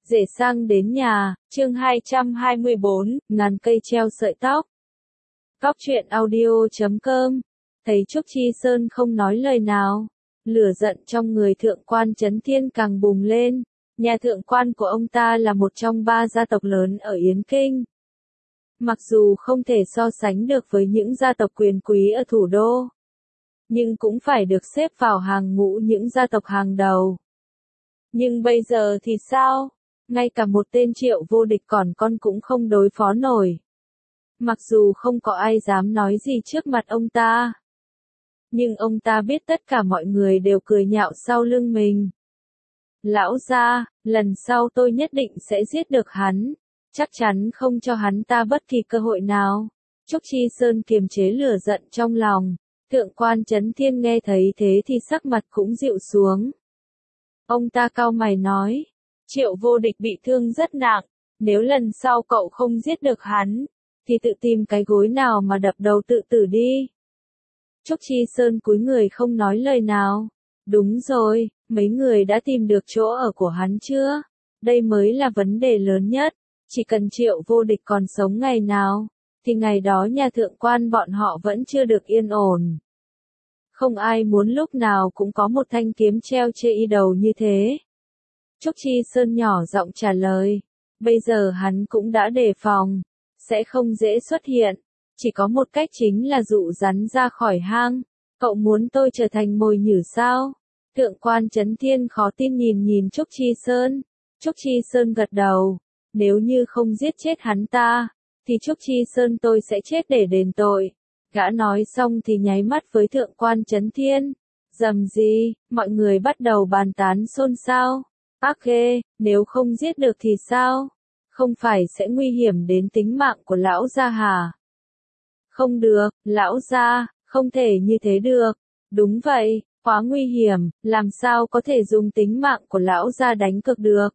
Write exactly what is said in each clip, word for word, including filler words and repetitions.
Rể sang đến nhà, chương hai trăm hai mươi bốn, ngàn cây treo sợi tóc. Cóc truyện audio chấm com. Thấy Trúc Chi Sơn không nói lời nào, lửa giận trong người thượng quan Chấn Thiên càng bùng lên. Nhà thượng quan của ông ta là một trong ba gia tộc lớn ở Yến Kinh. Mặc dù không thể so sánh được với những gia tộc quyền quý ở thủ đô, nhưng cũng phải được xếp vào hàng ngũ những gia tộc hàng đầu. Nhưng bây giờ thì sao? Ngay cả một tên Triệu Vô Địch còn con cũng không đối phó nổi. Mặc dù không có ai dám nói gì trước mặt ông ta, nhưng ông ta biết tất cả mọi người đều cười nhạo sau lưng mình. Lão gia, lần sau tôi nhất định sẽ giết được hắn, chắc chắn không cho hắn ta bất kỳ cơ hội nào. Trúc Chi Sơn kiềm chế lửa giận trong lòng. Thượng quan Chấn Thiên nghe thấy thế thì sắc mặt cũng dịu xuống. Ông ta cau mày nói, Triệu Vô Địch bị thương rất nặng, nếu lần sau cậu không giết được hắn, thì tự tìm cái gối nào mà đập đầu tự tử đi. Trúc Chi Sơn cúi người không nói lời nào. Đúng rồi, mấy người đã tìm được chỗ ở của hắn chưa? Đây mới là vấn đề lớn nhất. Chỉ cần Triệu Vô Địch còn sống ngày nào, thì ngày đó nhà thượng quan bọn họ vẫn chưa được yên ổn. Không ai muốn lúc nào cũng có một thanh kiếm treo trên y đầu như thế. Trúc Chi Sơn nhỏ giọng trả lời, bây giờ hắn cũng đã đề phòng, sẽ không dễ xuất hiện, chỉ có một cách chính là dụ rắn ra khỏi hang. Cậu muốn tôi trở thành mồi nhử sao? Thượng quan Chấn Thiên khó tin nhìn nhìn Trúc Chi Sơn. Trúc Chi Sơn gật đầu, nếu như không giết chết hắn ta, thì Trúc Chi Sơn tôi sẽ chết để đền tội. Gã nói xong thì nháy mắt với thượng quan Chấn Thiên. Dầm gì, mọi người bắt đầu bàn tán xôn xao. Ác ghê, nếu không giết được thì sao? Không phải sẽ nguy hiểm đến tính mạng của lão gia hả? Không được, lão gia, không thể như thế được. Đúng vậy, quá nguy hiểm, làm sao có thể dùng tính mạng của lão gia đánh cược được?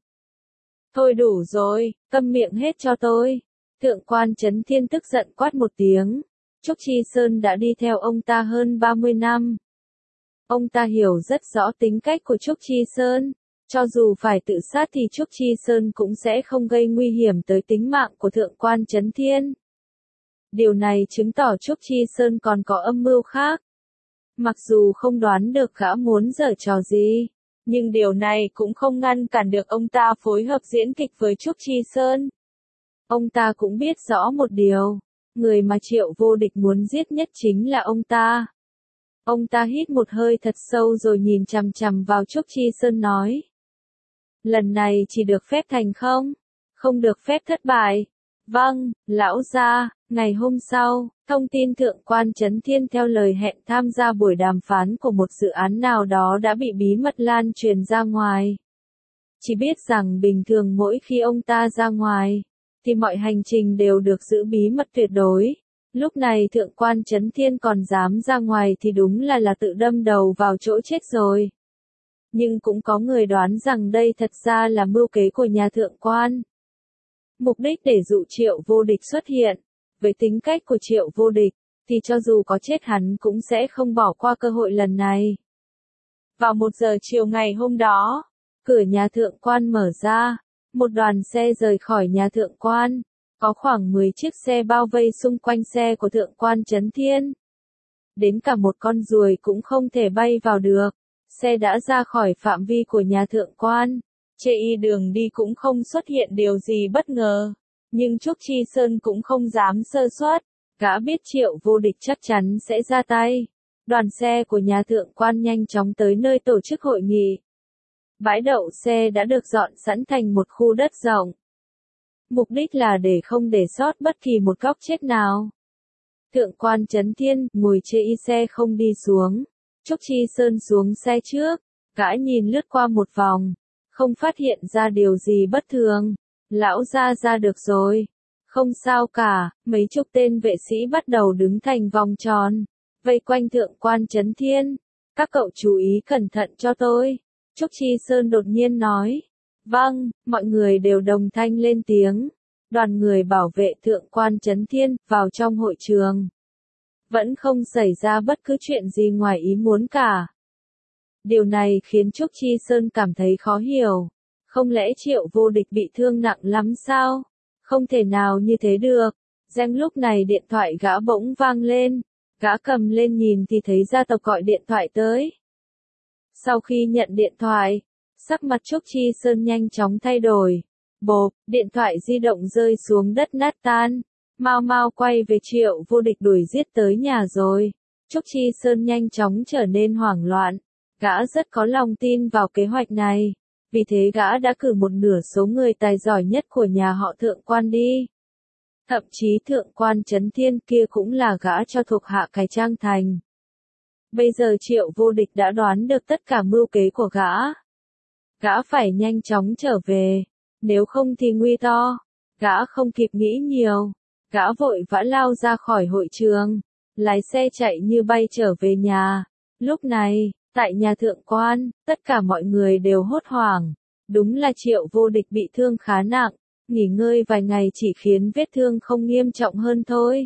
Thôi đủ rồi, câm miệng hết cho tôi. Thượng quan Chấn Thiên tức giận quát một tiếng. Trúc Chi Sơn đã đi theo ông ta hơn ba mươi năm. Ông ta hiểu rất rõ tính cách của Trúc Chi Sơn. Cho dù phải tự sát thì Trúc Chi Sơn cũng sẽ không gây nguy hiểm tới tính mạng của thượng quan Chấn Thiên. Điều này chứng tỏ Trúc Chi Sơn còn có âm mưu khác. Mặc dù không đoán được gã muốn giở trò gì, nhưng điều này cũng không ngăn cản được ông ta phối hợp diễn kịch với Trúc Chi Sơn. Ông ta cũng biết rõ một điều, người mà Triệu Vô Địch muốn giết nhất chính là ông ta. Ông ta hít một hơi thật sâu rồi nhìn chằm chằm vào Trúc Chi Sơn nói. Lần này chỉ được phép thành không? Không được phép thất bại. Vâng, lão gia. Ngày hôm sau, thông tin thượng quan Chấn Thiên theo lời hẹn tham gia buổi đàm phán của một dự án nào đó đã bị bí mật lan truyền ra ngoài. Chỉ biết rằng bình thường mỗi khi ông ta ra ngoài, thì mọi hành trình đều được giữ bí mật tuyệt đối. Lúc này thượng quan Chấn Thiên còn dám ra ngoài thì đúng là là tự đâm đầu vào chỗ chết rồi. Nhưng cũng có người đoán rằng đây thật ra là mưu kế của nhà thượng quan. Mục đích để dụ Triệu Vô Địch xuất hiện. Với tính cách của Triệu Vô Địch, thì cho dù có chết hắn cũng sẽ không bỏ qua cơ hội lần này. Vào một giờ chiều ngày hôm đó, cửa nhà thượng quan mở ra, một đoàn xe rời khỏi nhà thượng quan, có khoảng mười chiếc xe bao vây xung quanh xe của thượng quan Chấn Thiên. Đến cả một con ruồi cũng không thể bay vào được, xe đã ra khỏi phạm vi của nhà thượng quan, trên y đường đi cũng không xuất hiện điều gì bất ngờ. Nhưng Trúc Chi Sơn cũng không dám sơ suất, gã biết Triệu Vô Địch chắc chắn sẽ ra tay. Đoàn xe của nhà thượng quan nhanh chóng tới nơi tổ chức hội nghị. Bãi đậu xe đã được dọn sẵn thành một khu đất rộng. Mục đích là để không để sót bất kỳ một góc chết nào. Thượng quan Chấn Thiên ngồi trên y xe không đi xuống. Trúc Chi Sơn xuống xe trước, gã nhìn lướt qua một vòng, không phát hiện ra điều gì bất thường. Lão gia ra được rồi. Không sao cả, mấy chục tên vệ sĩ bắt đầu đứng thành vòng tròn, vây quanh thượng quan Chấn Thiên. Các cậu chú ý cẩn thận cho tôi. Trúc Chi Sơn đột nhiên nói. Vâng, mọi người đều đồng thanh lên tiếng. Đoàn người bảo vệ thượng quan Chấn Thiên vào trong hội trường. Vẫn không xảy ra bất cứ chuyện gì ngoài ý muốn cả. Điều này khiến Trúc Chi Sơn cảm thấy khó hiểu. Không lẽ Triệu Vô Địch bị thương nặng lắm sao? Không thể nào như thế được. Gem lúc này điện thoại gã bỗng vang lên. Gã cầm lên nhìn thì thấy gia tộc gọi điện thoại tới. Sau khi nhận điện thoại, sắc mặt Trúc Chi Sơn nhanh chóng thay đổi. Bộp, điện thoại di động rơi xuống đất nát tan. Mau mau quay về Triệu Vô Địch đuổi giết tới nhà rồi. Trúc Chi Sơn nhanh chóng trở nên hoảng loạn. Gã rất có lòng tin vào kế hoạch này. Vì thế gã đã cử một nửa số người tài giỏi nhất của nhà họ Thượng Quan đi. Thậm chí Thượng Quan Chấn Thiên kia cũng là gã cho thuộc hạ cái Trang Thành. Bây giờ Triệu Vô Địch đã đoán được tất cả mưu kế của gã. Gã phải nhanh chóng trở về, nếu không thì nguy to. Gã không kịp nghĩ nhiều, gã vội vã lao ra khỏi hội trường, lái xe chạy như bay trở về nhà. Lúc này, tại nhà Thượng Quan, tất cả mọi người đều hốt hoảng. Đúng là Triệu Vô Địch bị thương khá nặng, nghỉ ngơi vài ngày chỉ khiến vết thương không nghiêm trọng hơn thôi.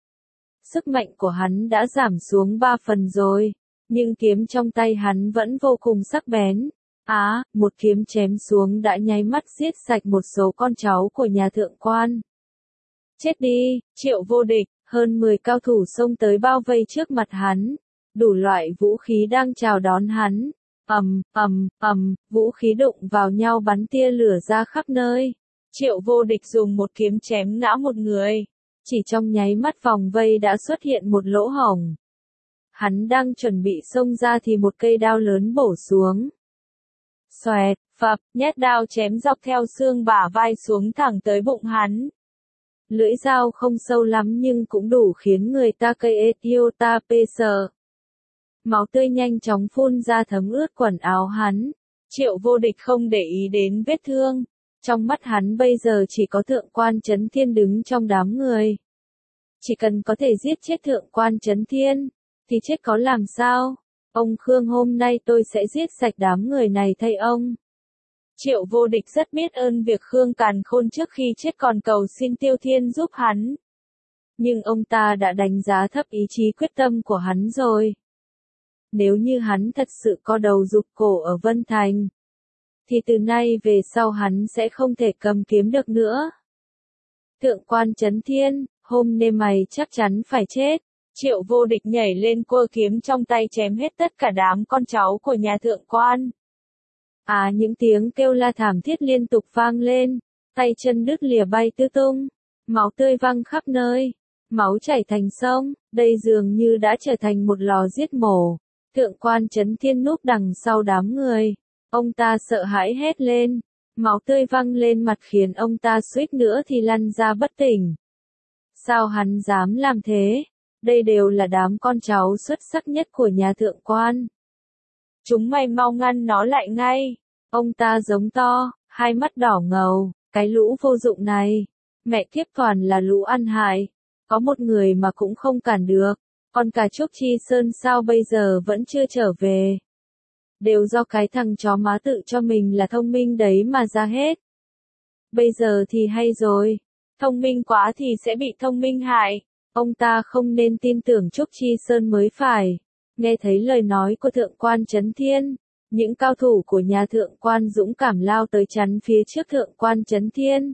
Sức mạnh của hắn đã giảm xuống ba phần rồi, nhưng kiếm trong tay hắn vẫn vô cùng sắc bén. Á, à, một kiếm chém xuống đã nháy mắt giết sạch một số con cháu của nhà Thượng Quan. Chết đi, Triệu Vô Địch, hơn mười cao thủ xông tới bao vây trước mặt hắn. Đủ loại vũ khí đang chào đón hắn. Ầm, ầm, ầm, vũ khí đụng vào nhau bắn tia lửa ra khắp nơi. Triệu Vô Địch dùng một kiếm chém ngã một người. Chỉ trong nháy mắt vòng vây đã xuất hiện một lỗ hổng. Hắn đang chuẩn bị xông ra thì một cây đao lớn bổ xuống. Xoẹt, phập, nhát đao chém dọc theo xương bả vai xuống thẳng tới bụng hắn. Lưỡi dao không sâu lắm nhưng cũng đủ khiến người ta cây etiota pê sợ. Máu tươi nhanh chóng phun ra thấm ướt quần áo hắn. Triệu Vô Địch không để ý đến vết thương. Trong mắt hắn bây giờ chỉ có Thượng Quan Chấn Thiên đứng trong đám người. Chỉ cần có thể giết chết Thượng Quan Chấn Thiên, thì chết có làm sao? Ông Khương hôm nay tôi sẽ giết sạch đám người này thay ông. Triệu Vô Địch rất biết ơn việc Khương Càn Khôn trước khi chết còn cầu xin Tiêu Thiên giúp hắn. Nhưng ông ta đã đánh giá thấp ý chí quyết tâm của hắn rồi. Nếu như hắn thật sự co đầu rụt cổ ở Vân Thành, thì từ nay về sau hắn sẽ không thể cầm kiếm được nữa. Thượng Quan Chấn Thiên, hôm nay mày chắc chắn phải chết. Triệu Vô Địch nhảy lên cua kiếm trong tay chém hết tất cả đám con cháu của nhà Thượng Quan. À, những tiếng kêu la thảm thiết liên tục vang lên, tay chân đứt lìa bay tứ tung, máu tươi văng khắp nơi, máu chảy thành sông, đây dường như đã trở thành một lò giết mổ. Thượng Quan Chấn Thiên núp đằng sau đám người, ông ta sợ hãi hét lên, máu tươi văng lên mặt khiến ông ta suýt nữa thì lăn ra bất tỉnh. Sao hắn dám làm thế? Đây đều là đám con cháu xuất sắc nhất của nhà Thượng Quan. Chúng mày mau ngăn nó lại ngay. Ông ta giống to, hai mắt đỏ ngầu, cái lũ vô dụng này. Mẹ kiếp toàn là lũ ăn hại. Có một người mà cũng không cản được. Còn cả Trúc Chi Sơn sao bây giờ vẫn chưa trở về. Đều do cái thằng chó má tự cho mình là thông minh đấy mà ra hết. Bây giờ thì hay rồi. Thông minh quá thì sẽ bị thông minh hại. Ông ta không nên tin tưởng Trúc Chi Sơn mới phải. Nghe thấy lời nói của Thượng Quan Chấn Thiên, những cao thủ của nhà Thượng Quan dũng cảm lao tới chắn phía trước Thượng Quan Chấn Thiên.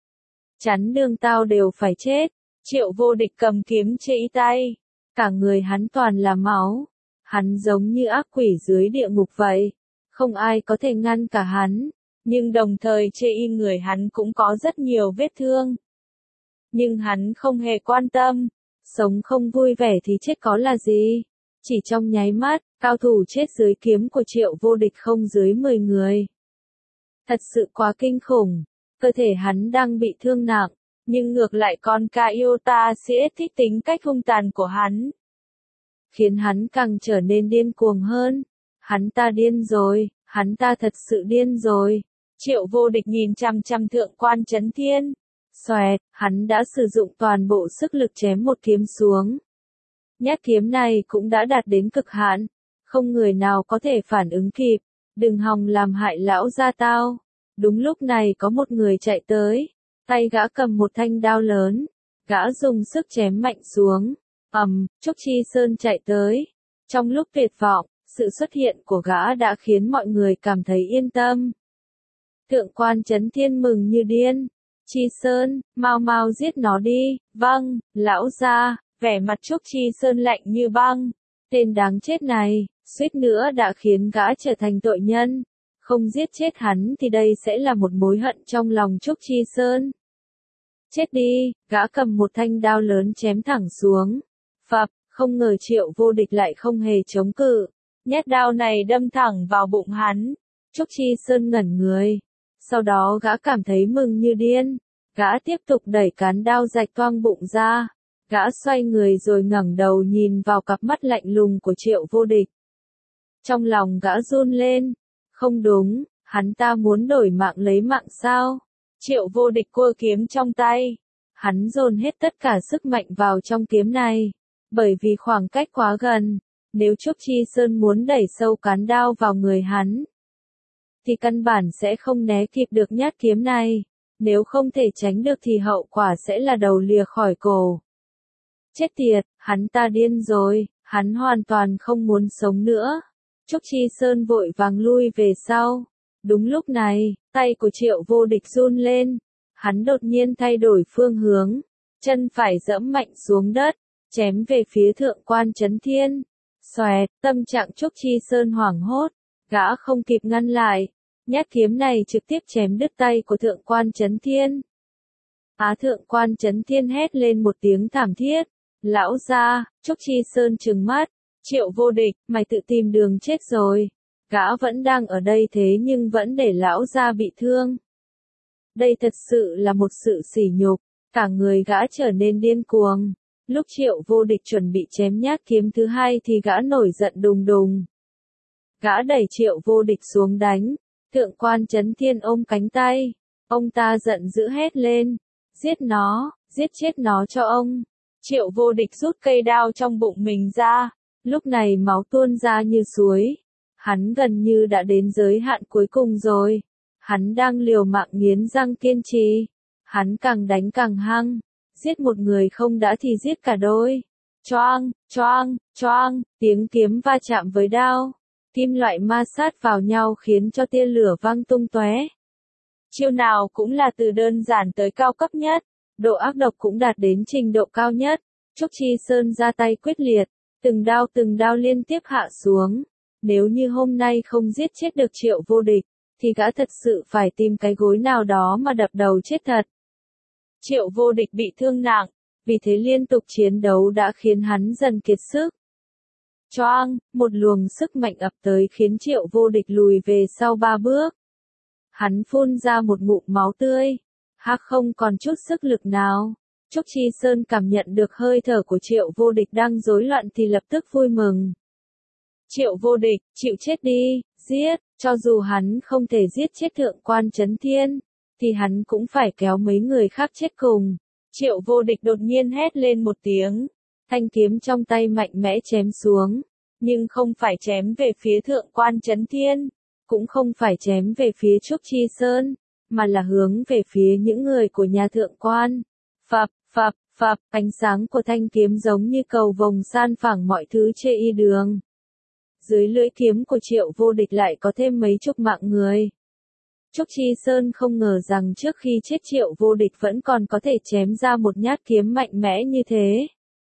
Chắn đường tao đều phải chết. Triệu Vô Địch cầm kiếm chĩ tay. Cả người hắn toàn là máu. Hắn giống như ác quỷ dưới địa ngục vậy. Không ai có thể ngăn cả hắn. Nhưng đồng thời trên người hắn cũng có rất nhiều vết thương. Nhưng hắn không hề quan tâm. Sống không vui vẻ thì chết có là gì. Chỉ trong nháy mắt, cao thủ chết dưới kiếm của Triệu Vô Địch không dưới mười người. Thật sự quá kinh khủng. Cơ thể hắn đang bị thương nặng. Nhưng ngược lại con Kaiota sẽ thích tính cách hung tàn của hắn. Khiến hắn càng trở nên điên cuồng hơn. Hắn ta điên rồi, hắn ta thật sự điên rồi. Triệu Vô Địch nhìn chằm chằm Thượng Quan Chấn Thiên. Xoẹt, hắn đã sử dụng toàn bộ sức lực chém một kiếm xuống. Nhát kiếm này cũng đã đạt đến cực hạn. Không người nào có thể phản ứng kịp. Đừng hòng làm hại lão gia tao. Đúng lúc này có một người chạy tới. Tay gã cầm một thanh đao lớn. Gã dùng sức chém mạnh xuống. Ầm, Trúc Chi Sơn chạy tới. Trong lúc tuyệt vọng, sự xuất hiện của gã đã khiến mọi người cảm thấy yên tâm. Thượng quan Chấn Thiên mừng như điên. Chi Sơn, mau mau giết nó đi. Vâng, lão gia. Vẻ mặt Trúc Chi Sơn lạnh như băng. Tên đáng chết này, suýt nữa đã khiến gã trở thành tội nhân. Không giết chết hắn thì đây sẽ là một mối hận trong lòng Trúc Chi Sơn. Chết đi, gã cầm một thanh đao lớn chém thẳng xuống. Phập, không ngờ Triệu Vô Địch lại không hề chống cự. Nhát đao này đâm thẳng vào bụng hắn. Trúc Chi Sơn ngẩn người. Sau đó gã cảm thấy mừng như điên. Gã tiếp tục đẩy cán đao rạch toang bụng ra. Gã xoay người rồi ngẩng đầu nhìn vào cặp mắt lạnh lùng của Triệu Vô Địch. Trong lòng gã run lên. Không đúng, hắn ta muốn đổi mạng lấy mạng sao? Triệu Vô Địch cua kiếm trong tay. Hắn dồn hết tất cả sức mạnh vào trong kiếm này. Bởi vì khoảng cách quá gần, nếu Trúc Chi Sơn muốn đẩy sâu cán đao vào người hắn, thì căn bản sẽ không né kịp được nhát kiếm này. Nếu không thể tránh được thì hậu quả sẽ là đầu lìa khỏi cổ. Chết tiệt, hắn ta điên rồi, hắn hoàn toàn không muốn sống nữa. Trúc Chi Sơn vội vàng lui về sau. Đúng lúc này, tay của Triệu Vô Địch run lên. Hắn đột nhiên thay đổi phương hướng. Chân phải giẫm mạnh xuống đất, chém về phía Thượng quan Chấn Thiên. Xoẹt, tâm trạng Trúc Chi Sơn hoảng hốt. Gã không kịp ngăn lại. Nhát kiếm này trực tiếp chém đứt tay của Thượng quan Chấn Thiên. Á Thượng quan Chấn Thiên hét lên một tiếng thảm thiết. Lão gia, Trúc Chi Sơn trừng mắt. Triệu Vô Địch, mày tự tìm đường chết rồi. Gã vẫn đang ở đây thế nhưng vẫn để lão gia bị thương. Đây thật sự là một sự sỉ nhục. Cả người gã trở nên điên cuồng. Lúc Triệu Vô Địch chuẩn bị chém nhát kiếm thứ hai thì gã nổi giận đùng đùng. Gã đẩy Triệu Vô Địch xuống đánh. Thượng quan Chấn Thiên ôm cánh tay. Ông ta giận dữ hét lên. Giết nó, giết chết nó cho ông. Triệu Vô Địch rút cây đao trong bụng mình ra. Lúc này máu tuôn ra như suối. Hắn gần như đã đến giới hạn cuối cùng rồi. Hắn đang liều mạng nghiến răng kiên trì. Hắn càng đánh càng hăng. Giết một người không đã thì giết cả đôi. Choang, choang, choang, tiếng kiếm va chạm với đao. Kim loại ma sát vào nhau khiến cho tia lửa văng tung tóe. Chiêu nào cũng là từ đơn giản tới cao cấp nhất. Độ ác độc cũng đạt đến trình độ cao nhất. Trúc Chi Sơn ra tay quyết liệt. Từng đao từng đao liên tiếp hạ xuống. Nếu như hôm nay không giết chết được Triệu Vô Địch, thì gã thật sự phải tìm cái gối nào đó mà đập đầu chết thật. Triệu Vô Địch bị thương nặng, vì thế liên tục chiến đấu đã khiến hắn dần kiệt sức. Choang, một luồng sức mạnh ập tới khiến Triệu Vô Địch lùi về sau ba bước. Hắn phun ra một ngụm máu tươi. Hắc không còn chút sức lực nào. Trúc Chi Sơn cảm nhận được hơi thở của Triệu Vô Địch đang rối loạn thì lập tức vui mừng. Triệu Vô Địch, chịu chết đi, giết, cho dù hắn không thể giết chết Thượng quan Chấn Thiên, thì hắn cũng phải kéo mấy người khác chết cùng. Triệu Vô Địch đột nhiên hét lên một tiếng, thanh kiếm trong tay mạnh mẽ chém xuống, nhưng không phải chém về phía Thượng quan Chấn Thiên, cũng không phải chém về phía Trúc Chi Sơn, mà là hướng về phía những người của nhà Thượng quan. Phập, phập, phập, ánh sáng của thanh kiếm giống như cầu vồng san phẳng mọi thứ trên y đường. Dưới lưỡi kiếm của Triệu Vô Địch lại có thêm mấy chục mạng người. Trúc Chi Sơn không ngờ rằng trước khi chết Triệu Vô Địch vẫn còn có thể chém ra một nhát kiếm mạnh mẽ như thế.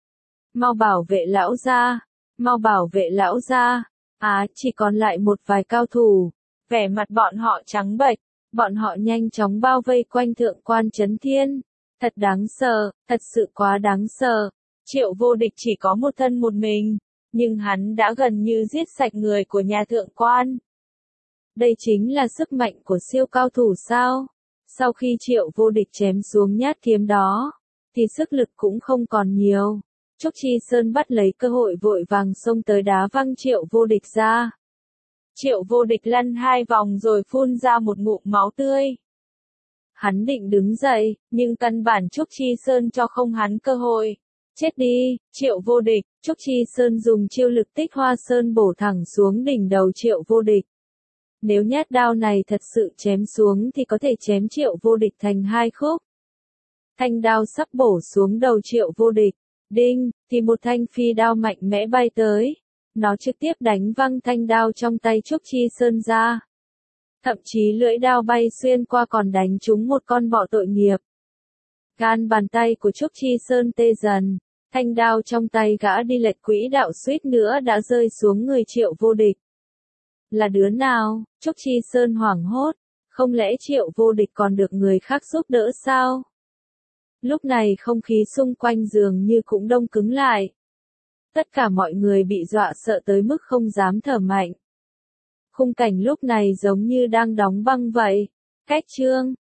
Mau bảo vệ lão gia, mau bảo vệ lão gia. À, chỉ còn lại một vài cao thủ. Vẻ mặt bọn họ trắng bệch, bọn họ nhanh chóng bao vây quanh Thượng quan Chấn Thiên. Thật đáng sợ, thật sự quá đáng sợ. Triệu Vô Địch chỉ có một thân một mình, nhưng hắn đã gần như giết sạch người của nhà Thượng quan. Đây chính là sức mạnh của siêu cao thủ sao? Sau khi Triệu Vô Địch chém xuống nhát kiếm đó, thì sức lực cũng không còn nhiều. Trúc Chi Sơn bắt lấy cơ hội vội vàng xông tới đá văng Triệu Vô Địch ra. Triệu Vô Địch lăn hai vòng rồi phun ra một ngụm máu tươi. Hắn định đứng dậy, nhưng căn bản Trúc Chi Sơn cho không hắn cơ hội. Chết đi, Triệu Vô Địch. Trúc Chi Sơn dùng chiêu lực Tích Hoa Sơn bổ thẳng xuống đỉnh đầu Triệu Vô Địch. Nếu nhát đao này thật sự chém xuống thì có thể chém Triệu Vô Địch thành hai khúc. Thanh đao sắp bổ xuống đầu Triệu Vô Địch. Đinh, thì một thanh phi đao mạnh mẽ bay tới. Nó trực tiếp đánh văng thanh đao trong tay Trúc Chi Sơn ra. Thậm chí lưỡi đao bay xuyên qua còn đánh trúng một con bọ tội nghiệp. Gan bàn tay của Trúc Chi Sơn tê dần, thanh đao trong tay gã đi lệch quỹ đạo suýt nữa đã rơi xuống người Triệu Vô Địch. Là đứa nào? Trúc Chi Sơn hoảng hốt, không lẽ Triệu Vô Địch còn được người khác giúp đỡ sao? Lúc này không khí xung quanh dường như cũng đông cứng lại. Tất cả mọi người bị dọa sợ tới mức không dám thở mạnh. Khung cảnh lúc này giống như đang đóng băng vậy. Cách chương